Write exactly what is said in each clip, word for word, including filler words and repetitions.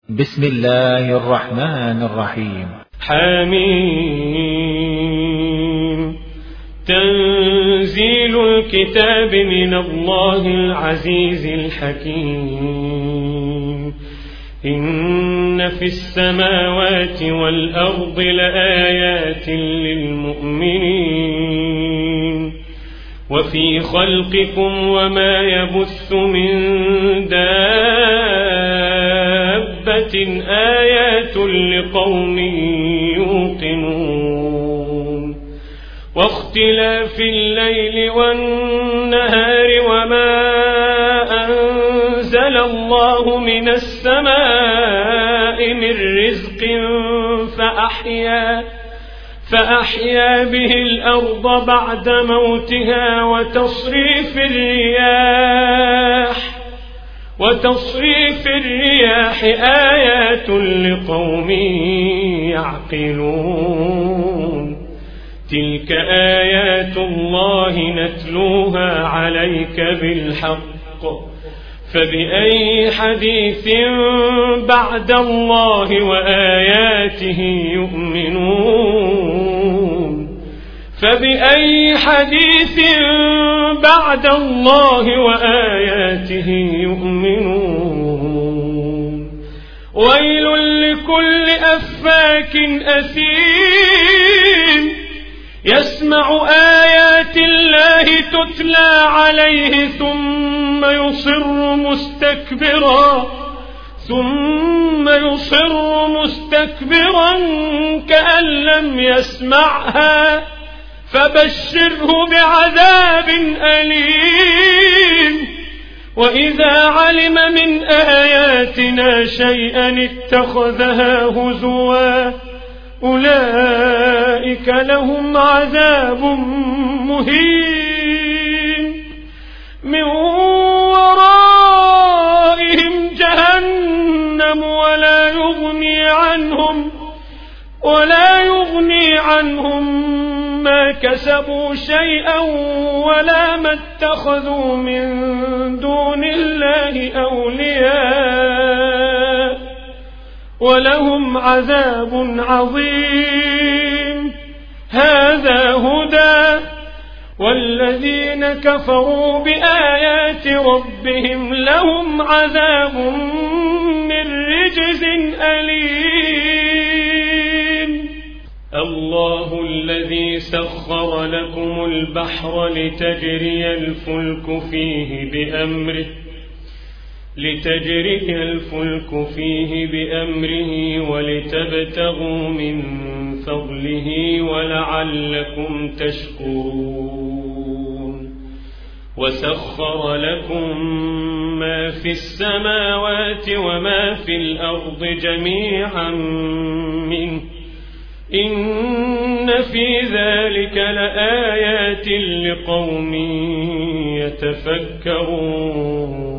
بسم الله الرحمن الرحيم. حميم. تنزيل الكتاب من الله العزيز الحكيم. إن في السماوات والأرض لآيات للمؤمنين وفي خلقكم وما يبث من دابة آيات لقوم يوقنون واختلاف الليل والنهار وما أنزل الله من السماء من رزق فأحيا فأحيا به الأرض بعد موتها وتصريف الرياح وتصريف الرياح آيات لقوم يعقلون. تلك آيات الله نتلوها عليك بالحق فبأي حديث بعد الله وآياته يؤمنون فبأي حديث بعد الله وآياته يؤمنون. ويل لكل أفاك أثيم يسمع آيات الله تتلى عليه ثم يصر مستكبرا ثم يصر مستكبرا كأن لم يسمعها فبشره بعذاب أليم. وإذا علم من آياتنا شيئا اتخذها هزوا أولئك لهم عذاب مهين من ورائهم جهنم ولا يغني عنهم ولا يغني عنهم ما كسبوا شيئا ولا ما اتخذوا من دون الله أولياء ولهم عذاب عظيم. هذا هدى والذين كفروا بآيات ربهم لهم عذاب من رجز أليم. الله الذي سخر لكم البحر لتجري الفلك فيه بأمره لتجري الفلك فيه بأمره ولتبتغوا من فضله ولعلكم تشكرون. وسخر لكم ما في السماوات وما في الأرض جميعا منه إن في ذلك لآيات لقوم يتفكرون.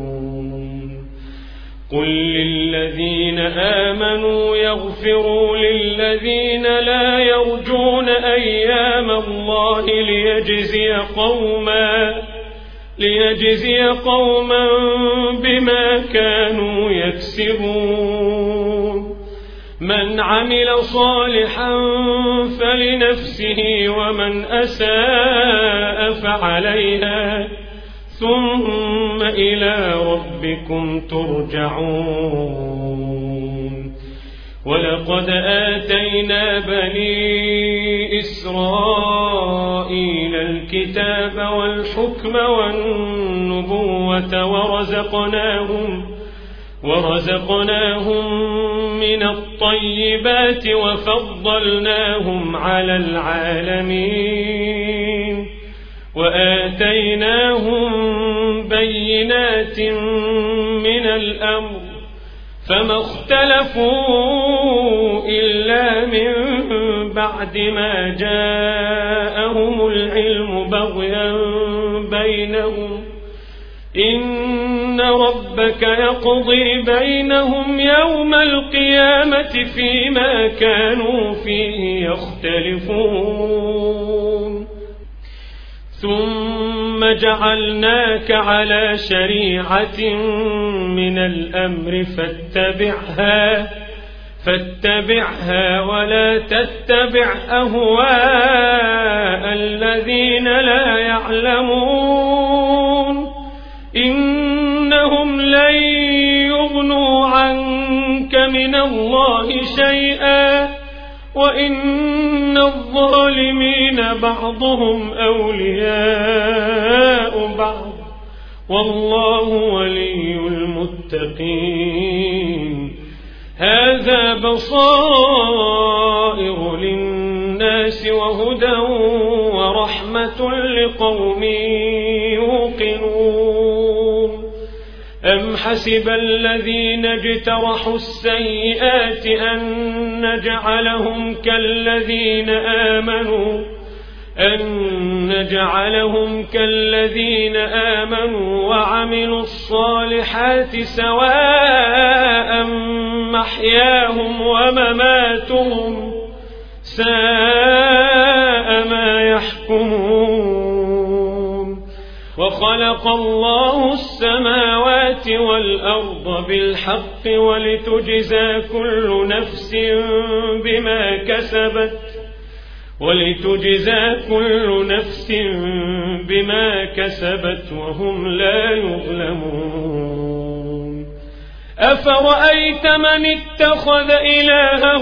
قل للذين آمنوا يغفروا للذين لا يرجون أيام الله ليجزي قوما ليجزي قوما بما كانوا يكسبون. من عمل صالحا فلنفسه ومن أساء فعليها ثم إلى ربكم ترجعون. ولقد آتينا بني إسرائيل الكتاب والحكم والنبوة ورزقناهم ورزقناهم من الطيبات وفضلناهم على العالمين وآتيناهم بينات من الأمر فما اختلفوا إلا من بعد ما جاءهم العلم بغيا بينهم إن ربك يقضي بينهم يوم القيامة فيما كانوا فيه يختلفون. ثم ثم جعلناك على شريعة من الأمر فاتبعها فاتبعها ولا تتبع أهواء الذين لا يعلمون إنهم لن يغنوا عنك من الله شيئا وإن الظالمين بعضهم أولياء بعض والله ولي المتقين هذا بصائر للناس وهدى ورحمة لقوم يوقنون أم حسب الذين اجترحوا السيئات أن نجعلهم كالذين آمنوا أن نجعلهم كالذين آمنوا وعملوا الصالحات سواء محياهم ومماتهم ساء ما يحكمون وخلق الله السماوات والأرض بالحق ولتجزى كل نفس بما كسبت ولتجزى كل نفس بما كسبت وهم لا يظلمون أفرأيت من اتخذ إلهه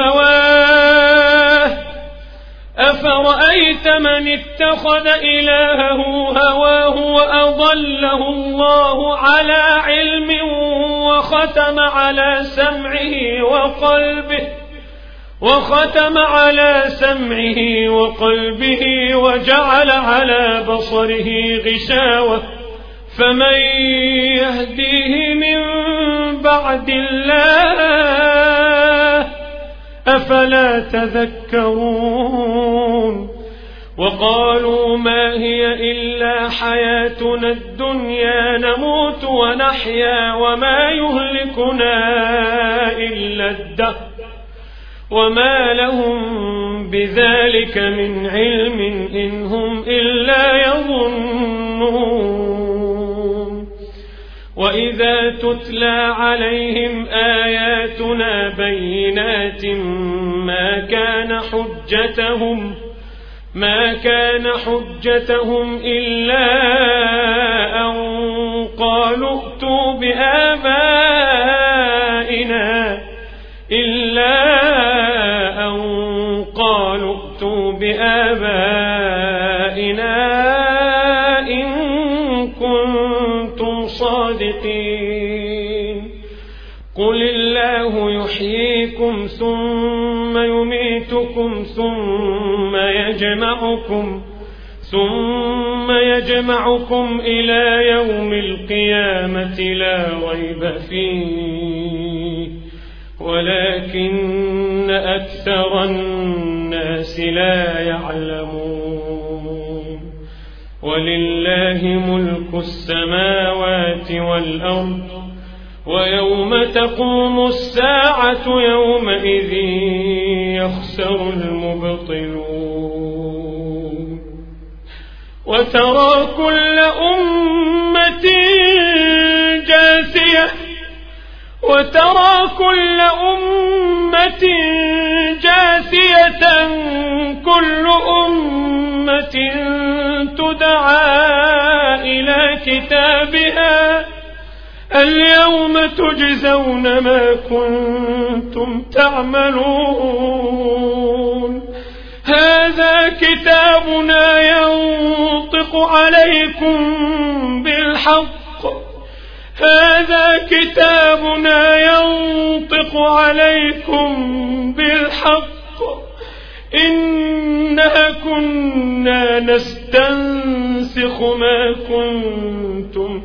هواه أفرأيت من اتخذ إلهه هواه وأضله الله على علم وختم على سمعه وقلبه وختم على سمعه وقلبه وجعل على بصره غشاوة فمن يهديه من بعد الله أفلا تذكرون وقالوا ما هي إلا حياتنا الدنيا نموت ونحيا وما يهلكنا إلا الدهر وما لهم بذلك من علم إن هم إلا يظنون وإذا تتلى عليهم آياتنا بينات ما كان حجتهم ما كان حجتهم إلا أن قالوا ائتوا بآبائنا إلا أن قالوا ائتوا بآبائنا إن كنتم صادقين قل الله يحييكم ثم يميتكم ثم يجمعكم ثم يجمعكم إلى يوم القيامة لا ريب فيه ولكن أكثر الناس لا يعلمون ولله ملك السماوات والأرض ويوم تقوم الساعة يومئذ يخسر المبطلون وترى كل أمة جاثية وترى كل أمة جاثية كل أمة تدعى إلى كتابها اليوم تجزون ما كنتم تعملون هذا كتابنا ينطق عليكم بالحق هذا كتابنا ينطق عليكم بالحق إنا كنا نستنسخ ما كنتم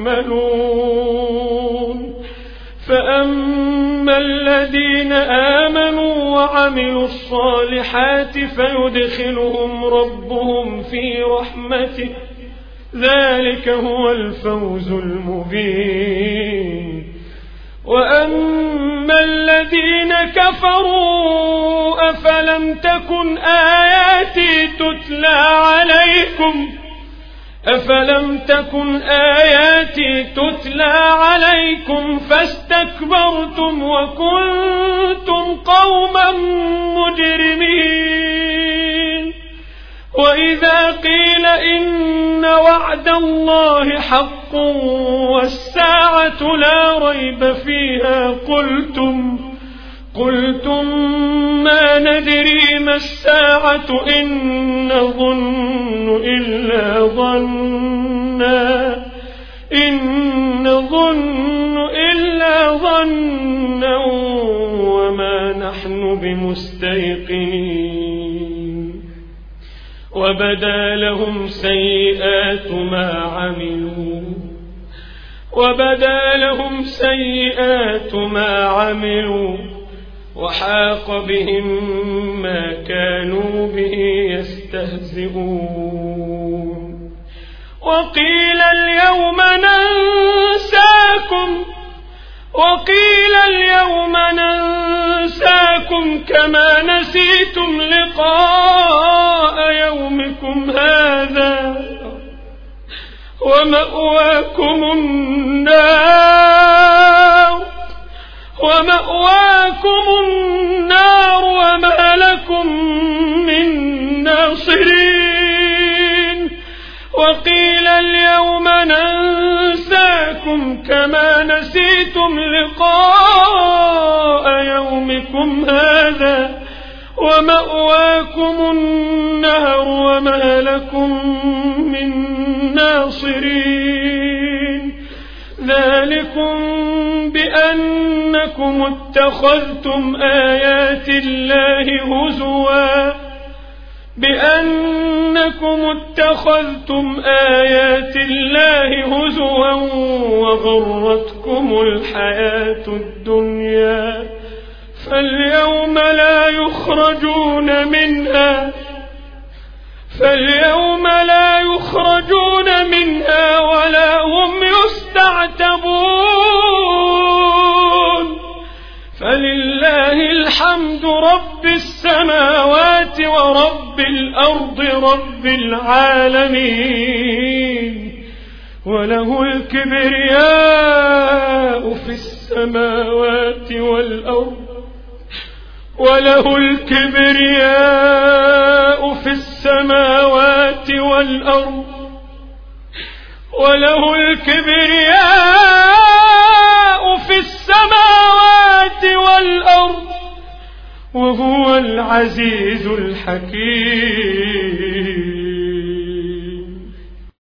تعملون فأما الذين آمنوا وعملوا الصالحات فيدخلهم ربهم في رحمته ذلك هو الفوز المبين وأما الذين كفروا أفلم تكن آياتي تتلى عليكم أفلم تكن آياتي تتلى عليكم فاستكبرتم وكنتم قوما مجرمين وإذا قيل إن وعد الله حق والساعة لا ريب فيها قلتم قلتم ما ندري ما الساعة إن نظن إلا ظنا إن نظن إلا ظنا وما نحن بمستيقنين وبدا لهم سيئات ما عملوا وبدا لهم سيئات ما عملوا وحاق بهم ما كانوا به يستهزئون وقيل اليوم ننساكم وقيل اليوم ننساكم كما نسيتم لقاء يومكم هذا ومأواكم النار ومأواكم النار وما لكم من ناصرين وقيل اليوم ننساكم كما نسيتم لقاء يومكم هذا ومأواكم النار وما لكم من ناصرين ذلكم بأنكم اتخذتم آيات الله هزوا بأنكم اتخذتم آيات الله هزوا وغرتكم الحياة الدنيا فاليوم لا يخرجون منها فاليوم لا يخرجون منها ولا هم يستعتبون فلله الحمد رب السماوات ورب الأرض رب العالمين وله الكبرياء في السماوات والأرض وله الكبرياء في السماوات والأرض وله الكبرياء في السماوات والأرض وهو العزيز الحكيم.